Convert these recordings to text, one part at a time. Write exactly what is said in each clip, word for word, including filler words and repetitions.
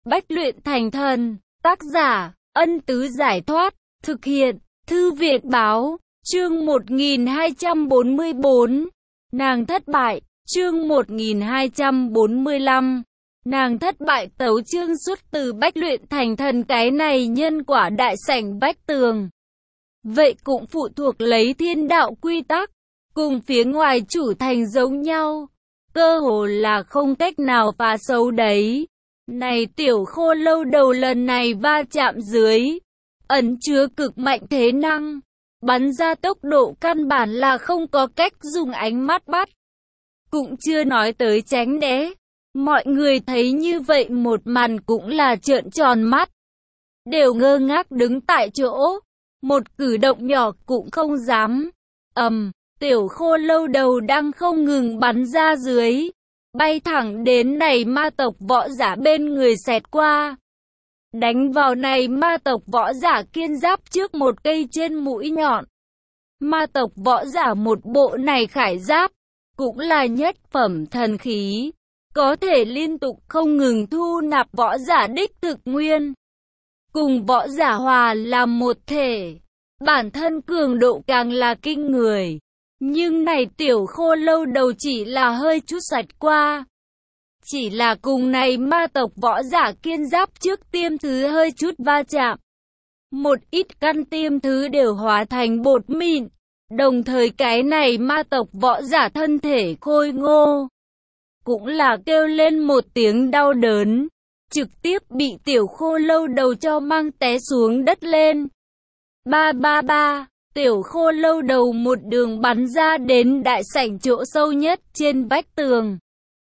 Bách luyện thành thần, tác giả, Ân Tứ Giải Thoát, thực hiện, Thư Việt Báo, chương một nghìn hai trăm bốn mươi bốn, nàng thất bại, chương một nghìn hai trăm bốn mươi lăm, nàng thất bại. Tấu chương xuất từ Bách luyện thành thần. Cái này nhân quả đại sảnh Bách Tường, vậy cũng phụ thuộc lấy thiên đạo quy tắc, cùng phía ngoài chủ thành giống nhau, cơ hồ là không cách nào phá xấu đấy. Này tiểu khô lâu đầu lần này va chạm dưới, ẩn chứa cực mạnh thế năng, bắn ra tốc độ căn bản là không có cách dùng ánh mắt bắt. Cũng chưa nói tới tránh né, mọi người thấy như vậy một màn cũng là trợn tròn mắt, đều ngơ ngác đứng tại chỗ, một cử động nhỏ cũng không dám. Ầm, tiểu khô lâu đầu đang không ngừng bắn ra dưới, bay thẳng đến này ma tộc võ giả bên người xẹt qua, đánh vào này ma tộc võ giả kiên giáp trước một cây trên mũi nhọn. Ma tộc võ giả một bộ này khải giáp, cũng là nhất phẩm thần khí, có thể liên tục không ngừng thu nạp võ giả đích thực nguyên, cùng võ giả hòa làm một thể, bản thân cường độ càng là kinh người. Nhưng này tiểu khô lâu đầu chỉ là hơi chút xoạch qua, chỉ là cùng này ma tộc võ giả kiên giáp trước tiêm thứ hơi chút va chạm, một ít căn tiêm thứ đều hóa thành bột mịn, đồng thời cái này ma tộc võ giả thân thể khôi ngô, cũng là kêu lên một tiếng đau đớn, trực tiếp bị tiểu khô lâu đầu cho mang té xuống đất lên. Ba ba ba, tiểu khô lâu đầu một đường bắn ra đến đại sảnh chỗ sâu nhất trên vách tường,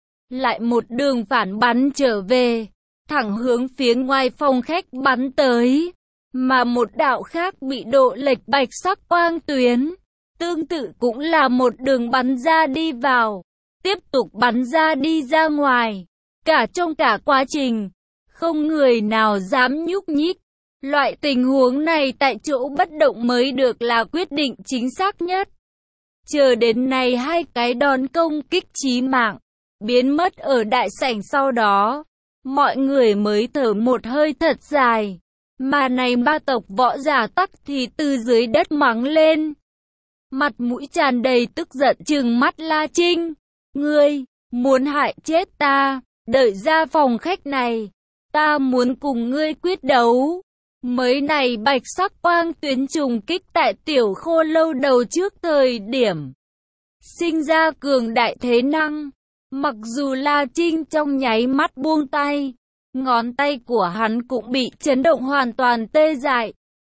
lại một đường phản bắn trở về, thẳng hướng phía ngoài phòng khách bắn tới, mà một đạo khác bị độ lệch bạch sắc quang tuyến, tương tự cũng là một đường bắn ra đi vào, tiếp tục bắn ra đi ra ngoài. Cả trong cả quá trình, không người nào dám nhúc nhích. Loại tình huống này tại chỗ bất động mới được là quyết định chính xác nhất. Chờ đến này hai cái đòn công kích chí mạng biến mất ở đại sảnh sau đó, mọi người mới thở một hơi thật dài. Mà này ma tộc võ giả tắc thì từ dưới đất mắng lên, mặt mũi tràn đầy tức giận trừng mắt La Trinh. Ngươi, muốn hại chết ta, đợi ra phòng khách này, ta muốn cùng ngươi quyết đấu. Mới này bạch sắc quang tuyến trùng kích tại tiểu khô lâu đầu trước thời điểm, sinh ra cường đại thế năng. Mặc dù La Trinh trong nháy mắt buông tay, ngón tay của hắn cũng bị chấn động hoàn toàn tê dại.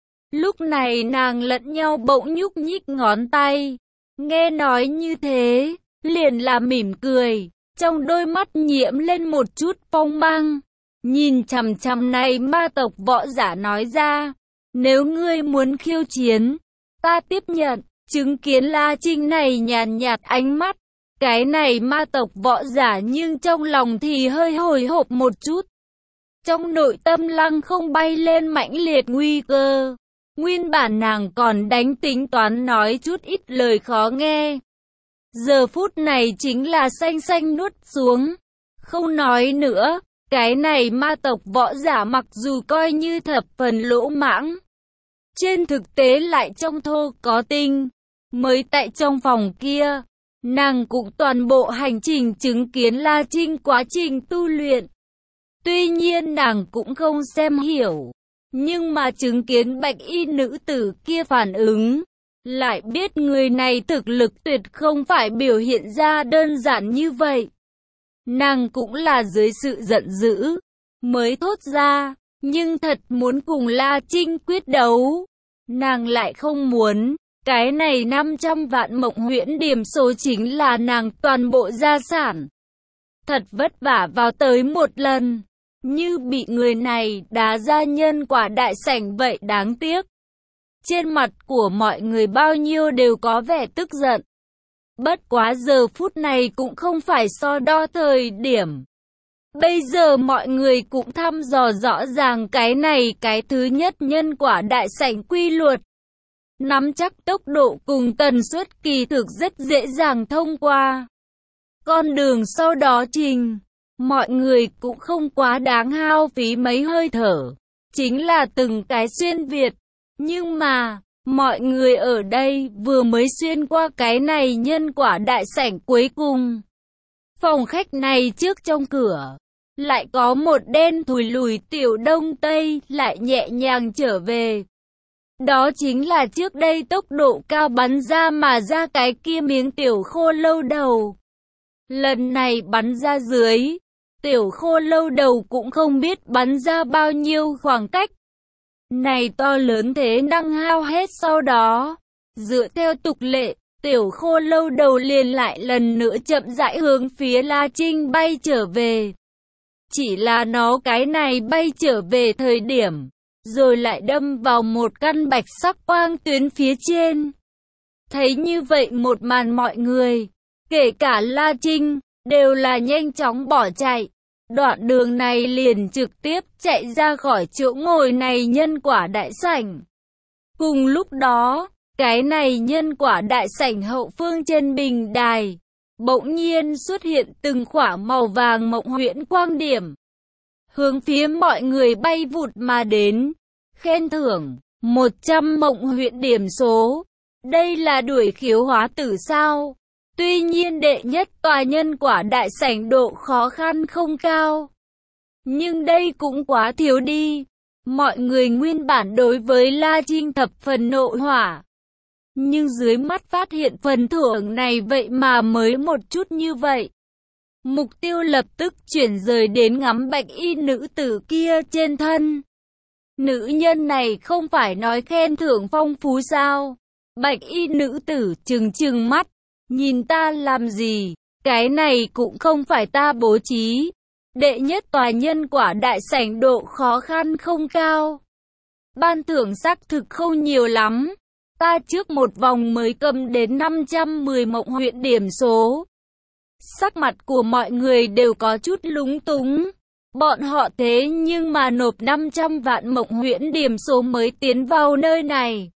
Lúc này nàng lẫn nhau bỗng nhúc nhích ngón tay, nghe nói như thế, liền là mỉm cười, trong đôi mắt nhiễm lên một chút phong mang. Nhìn chằm chằm này ma tộc võ giả nói ra, nếu ngươi muốn khiêu chiến, ta tiếp nhận. Chứng kiến La Trinh này nhàn nhạt ánh mắt, cái này ma tộc võ giả nhưng trong lòng thì hơi hồi hộp một chút. Trong nội tâm lăng không bay lên mãnh liệt nguy cơ, nguyên bản nàng còn đánh tính toán nói chút ít lời khó nghe. Giờ phút này chính là xanh xanh nuốt xuống, không nói nữa. Cái này ma tộc võ giả mặc dù coi như thập phần lỗ mãng, trên thực tế lại trong thô có tinh. Mới tại trong phòng kia, nàng cũng toàn bộ hành trình chứng kiến La Trinh quá trình tu luyện. Tuy nhiên nàng cũng không xem hiểu, nhưng mà chứng kiến bạch y nữ tử kia phản ứng, lại biết người này thực lực tuyệt không phải biểu hiện ra đơn giản như vậy. Nàng cũng là dưới sự giận dữ mới thốt ra, nhưng thật muốn cùng La Trinh quyết đấu, nàng lại không muốn. Cái này năm trăm vạn mộng huyễn điểm số chính là nàng toàn bộ gia sản. Thật vất vả vào tới một lần, như bị người này đá ra nhân quả đại sảnh vậy đáng tiếc. Trên mặt của mọi người bao nhiêu đều có vẻ tức giận. Bất quá giờ phút này cũng không phải so đo thời điểm. Bây giờ mọi người cũng thăm dò rõ ràng cái này cái thứ nhất nhân quả đại sảnh quy luật. Nắm chắc tốc độ cùng tần suất kỳ thực rất dễ dàng thông qua. Con đường sau đó trình, mọi người cũng không quá đáng hao phí mấy hơi thở, chính là từng cái xuyên Việt. Nhưng mà, mọi người ở đây vừa mới xuyên qua cái này nhân quả đại sảnh cuối cùng. Phòng khách này trước trong cửa, lại có một đen thùi lùi tiểu đông tây lại nhẹ nhàng trở về. Đó chính là trước đây tốc độ cao bắn ra mà ra cái kia miếng tiểu khô lâu đầu. Lần này bắn ra dưới, tiểu khô lâu đầu cũng không biết bắn ra bao nhiêu khoảng cách. Này to lớn thế năng hao hết sau đó. Dựa theo tục lệ, tiểu khô lâu đầu liền lại lần nữa chậm rãi hướng phía La Trinh bay trở về. Chỉ là nó cái này bay trở về thời điểm, rồi lại đâm vào một căn bạch sắc quang tuyến phía trên. Thấy như vậy một màn mọi người, kể cả La Trinh, đều là nhanh chóng bỏ chạy. Đoạn đường này liền trực tiếp chạy ra khỏi chỗ ngồi này nhân quả đại sảnh. Cùng lúc đó, cái này nhân quả đại sảnh hậu phương trên bình đài, bỗng nhiên xuất hiện từng khỏa màu vàng mộng huyễn quang điểm. Hướng phía mọi người bay vụt mà đến. Khen thưởng, một trăm mộng huyễn điểm số. Đây là đuổi khiếu hóa tử sao? Tuy nhiên đệ nhất tòa nhân quả đại sảnh độ khó khăn không cao. Nhưng đây cũng quá thiếu đi. Mọi người nguyên bản đối với La Trinh thập phần nộ hỏa. Nhưng dưới mắt phát hiện phần thưởng này vậy mà mới một chút như vậy. Mục tiêu lập tức chuyển rời đến ngắm bạch y nữ tử kia trên thân. Nữ nhân này không phải nói khen thưởng phong phú sao? Bạch y nữ tử trừng trừng mắt. Nhìn ta làm gì? Cái này cũng không phải ta bố trí. Đệ nhất tòa nhân quả đại sảnh độ khó khăn không cao. Ban thưởng xác thực không nhiều lắm. Ta trước một vòng mới cầm đến năm trăm mười mộng huyễn điểm số. Sắc mặt của mọi người đều có chút lúng túng. Bọn họ thế nhưng mà nộp năm trăm vạn mộng huyễn điểm số mới tiến vào nơi này.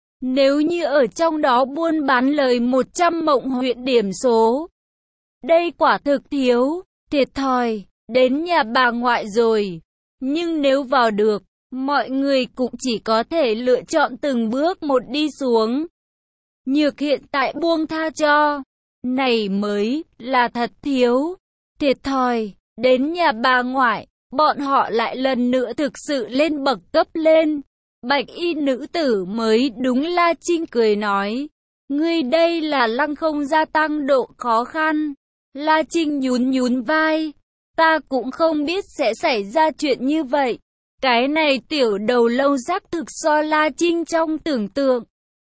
Nếu như ở trong đó buôn bán lời một trăm mộng huyễn điểm số. Đây quả thực thiếu, thiệt thòi, đến nhà bà ngoại rồi. Nhưng nếu vào được, mọi người cũng chỉ có thể lựa chọn từng bước một đi xuống. Nhược hiện tại buông tha cho. Này mới là thật thiếu, thiệt thòi, đến nhà bà ngoại, bọn họ lại lần nữa thực sự lên bậc cấp lên. Bạch y nữ tử mới đúng. La Trinh cười nói, ngươi đây là lăng không gia tăng độ khó khăn. La Trinh nhún nhún vai, ta cũng không biết sẽ xảy ra chuyện như vậy. Cái này tiểu đầu lâu xác thực so La Trinh trong tưởng tượng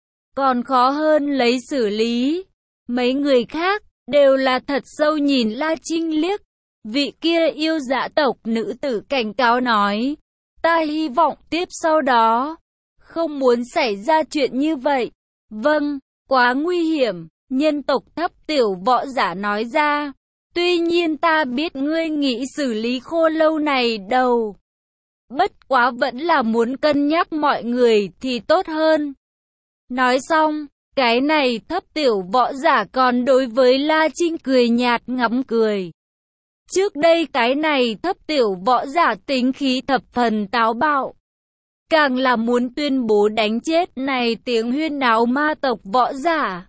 còn khó hơn lấy xử lý. Mấy người khác đều là thật sâu nhìn La Trinh liếc. Vị kia yêu dạ tộc nữ tử cảnh cáo nói, ta hy vọng tiếp sau đó không muốn xảy ra chuyện như vậy. Vâng, quá nguy hiểm, nhân tộc thấp tiểu võ giả nói ra. Tuy nhiên ta biết ngươi nghĩ xử lý khô lâu này đâu. Bất quá vẫn là muốn cân nhắc mọi người thì tốt hơn. Nói xong, cái này thấp tiểu võ giả còn đối với La Trinh cười nhạt ngắm cười. Trước đây cái này thấp tiểu võ giả tính khí thập phần táo bạo. Càng là muốn tuyên bố đánh chết này tiếng huyên náo ma tộc võ giả.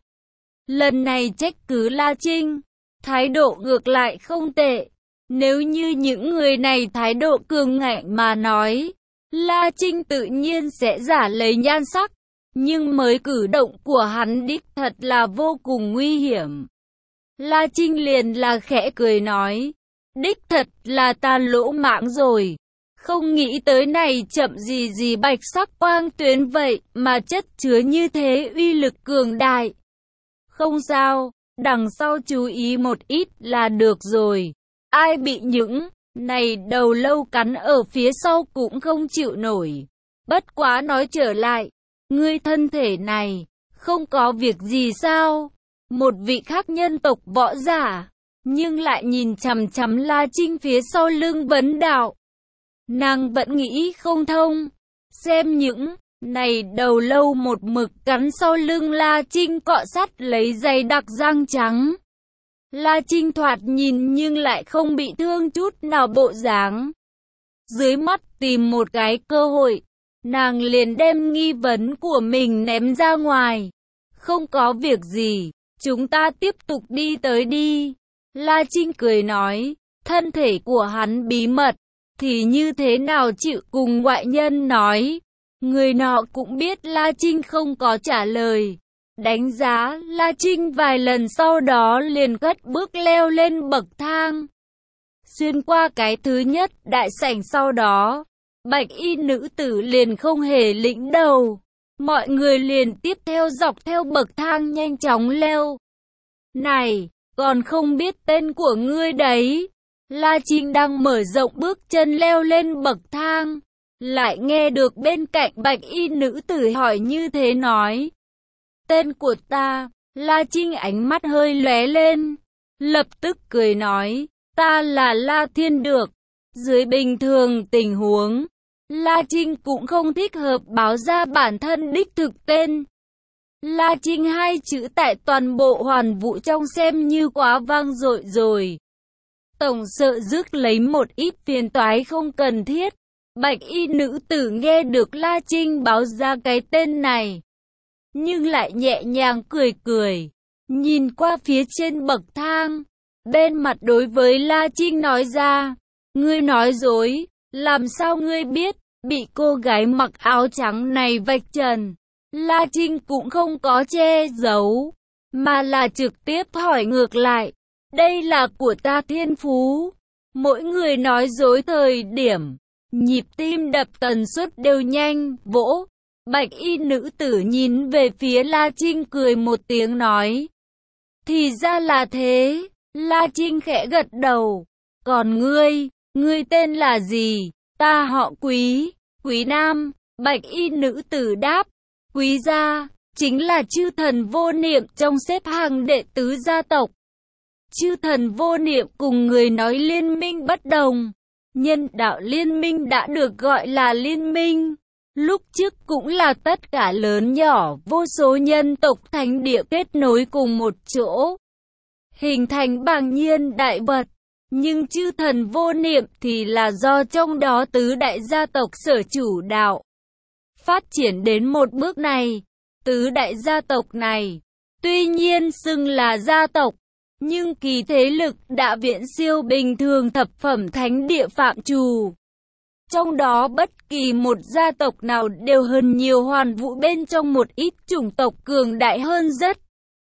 Lần này trách cứ La Trinh, thái độ ngược lại không tệ. Nếu như những người này thái độ cường ngạnh mà nói, La Trinh tự nhiên sẽ giả lấy nhan sắc. Nhưng mới cử động của hắn đích thật là vô cùng nguy hiểm. La Trinh liền là khẽ cười nói, đích thật là ta lỗ mãng rồi. Không nghĩ tới này chậm gì gì bạch sắc quang tuyến vậy mà chất chứa như thế uy lực cường đại. Không sao, đằng sau chú ý một ít là được rồi. Ai bị những này đầu lâu cắn ở phía sau cũng không chịu nổi. Bất quá nói trở lại, ngươi thân thể này không có việc gì sao? Một vị khác nhân tộc võ giả, nhưng lại nhìn chằm chằm La Trinh phía sau lưng vấn đạo. Nàng vẫn nghĩ không thông, xem những này đầu lâu một mực cắn sau lưng La Trinh cọ sắt lấy dày đặc răng trắng. La Trinh thoạt nhìn nhưng lại không bị thương chút nào bộ dáng. Dưới mắt tìm một cái cơ hội, nàng liền đem nghi vấn của mình ném ra ngoài. Không có việc gì, chúng ta tiếp tục đi tới đi. La Trinh cười nói, thân thể của hắn bí mật, thì như thế nào chịu cùng ngoại nhân nói. Người nọ cũng biết La Trinh không có trả lời. Đánh giá La Trinh vài lần sau đó liền cất bước leo lên bậc thang. Xuyên qua cái thứ nhất đại sảnh sau đó, bạch y nữ tử liền không hề lĩnh đầu. Mọi người liền tiếp theo dọc theo bậc thang nhanh chóng leo. Này, còn không biết tên của ngươi đấy. La Trinh đang mở rộng bước chân leo lên bậc thang, lại nghe được bên cạnh bạch y nữ tử hỏi như thế nói. Tên của ta, La Trinh ánh mắt hơi lóe lên, lập tức cười nói, ta là La Thiên Được. Dưới bình thường tình huống, La Trinh cũng không thích hợp báo ra bản thân đích thực tên. La Trinh hai chữ tại toàn bộ Hoàn Vũ trong xem như quá vang dội rồi. Tổng sợ rước lấy một ít phiền toái không cần thiết. Bạch y nữ tử nghe được La Trinh báo ra cái tên này, nhưng lại nhẹ nhàng cười cười, nhìn qua phía trên bậc thang, bên mặt đối với La Trinh nói ra, ngươi nói dối, làm sao ngươi biết, bị cô gái mặc áo trắng này vạch trần. La Trinh cũng không có che giấu, mà là trực tiếp hỏi ngược lại, đây là của ta thiên phú. Mỗi người nói dối thời điểm, nhịp tim đập tần suất đều nhanh, vỗ. Bạch y nữ tử nhìn về phía La Trinh cười một tiếng nói. Thì ra là thế. La Trinh khẽ gật đầu. Còn ngươi, ngươi tên là gì? Ta họ Quý, Quý Nam. Bạch y nữ tử đáp. Quý gia, chính là chư thần vô niệm trong xếp hàng đệ tứ gia tộc. Chư thần vô niệm cùng người nói liên minh bất đồng. Nhân đạo liên minh đã được gọi là liên minh. Lúc trước cũng là tất cả lớn nhỏ, vô số nhân tộc thánh địa kết nối cùng một chỗ, hình thành bàng nhiên đại vật. Nhưng chư thần vô niệm thì là do trong đó tứ đại gia tộc sở chủ đạo. Phát triển đến một bước này, tứ đại gia tộc này, tuy nhiên xưng là gia tộc, nhưng kỳ thế lực đã viễn siêu bình thường thập phẩm thánh địa phạm trù. Trong đó bất kỳ một gia tộc nào đều hơn nhiều Hoàn Vũ bên trong một ít chủng tộc cường đại hơn rất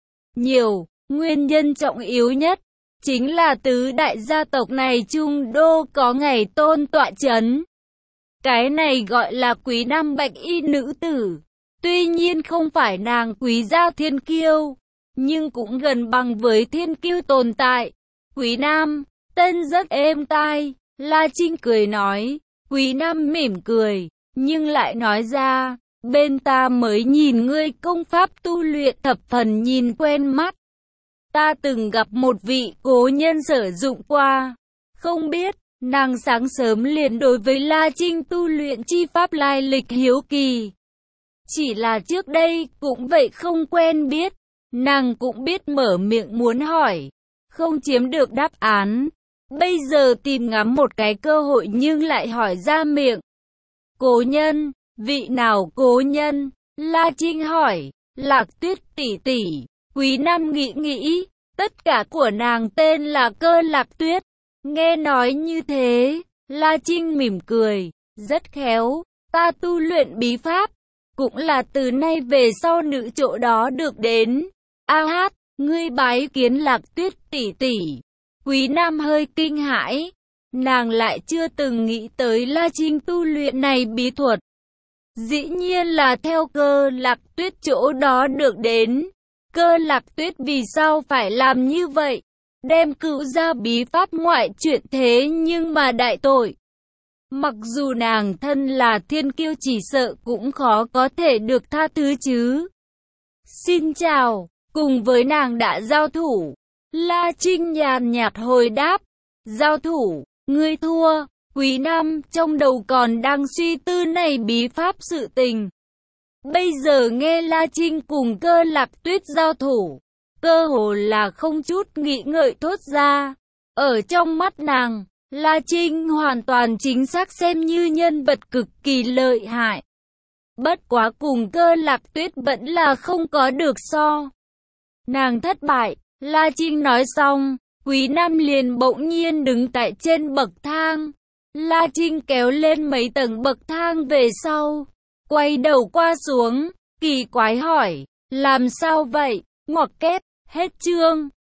nhiều. Nguyên nhân trọng yếu nhất chính là tứ đại gia tộc này chung đô có ngày tôn tọa chấn. Cái này gọi là Quý Nam bạch y nữ tử. Tuy nhiên không phải nàng Quý gia thiên kiêu, nhưng cũng gần bằng với thiên kiêu tồn tại. Quý Nam, tên rất êm tai. La Trinh cười nói. Quý Nam mỉm cười, nhưng lại nói ra, bên ta mới nhìn ngươi công pháp tu luyện thập phần nhìn quen mắt. Ta từng gặp một vị cố nhân sử dụng qua, không biết, nàng sáng sớm liền đối với La Trinh tu luyện chi pháp lai lịch hiếu kỳ. Chỉ là trước đây cũng vậy không quen biết, nàng cũng biết mở miệng muốn hỏi, không chiếm được đáp án. Bây giờ tìm ngắm một cái cơ hội nhưng lại hỏi ra miệng. Cố nhân, vị nào cố nhân? La Trinh hỏi. Lạc Tuyết tỷ tỷ. Quý Nam nghĩ nghĩ, tất cả của nàng tên là Cơ Lạc Tuyết. Nghe nói như thế, La Trinh mỉm cười, rất khéo, ta tu luyện bí pháp, cũng là từ nay về sau nữ chỗ đó được đến. A hát, ngươi bái kiến Lạc Tuyết tỷ tỷ. Quý Nam hơi kinh hãi, nàng lại chưa từng nghĩ tới La Trinh tu luyện này bí thuật. Dĩ nhiên là theo Cơ Lạc Tuyết chỗ đó được đến. Cơ Lạc Tuyết vì sao phải làm như vậy? Đem cựu ra bí pháp ngoại chuyện thế nhưng mà đại tội. Mặc dù nàng thân là thiên kiêu chỉ sợ cũng khó có thể được tha thứ chứ. Xin chào, cùng với nàng đã giao thủ. La Trinh nhàn nhạt hồi đáp. Giao thủ, ngươi thua. Quý Nam trong đầu còn đang suy tư này bí pháp sự tình. Bây giờ nghe La Trinh cùng Cơ Lạc Tuyết giao thủ, cơ hồ là không chút nghĩ ngợi thốt ra. Ở trong mắt nàng, La Trinh hoàn toàn chính xác xem như nhân vật cực kỳ lợi hại. Bất quá cùng Cơ Lạc Tuyết vẫn là không có được so. Nàng thất bại, La Trinh nói xong, Quý Nam liền bỗng nhiên đứng tại trên bậc thang. La Trinh kéo lên mấy tầng bậc thang về sau, quay đầu qua xuống, kỳ quái hỏi, làm sao vậy, ngoặc kép, hết chương.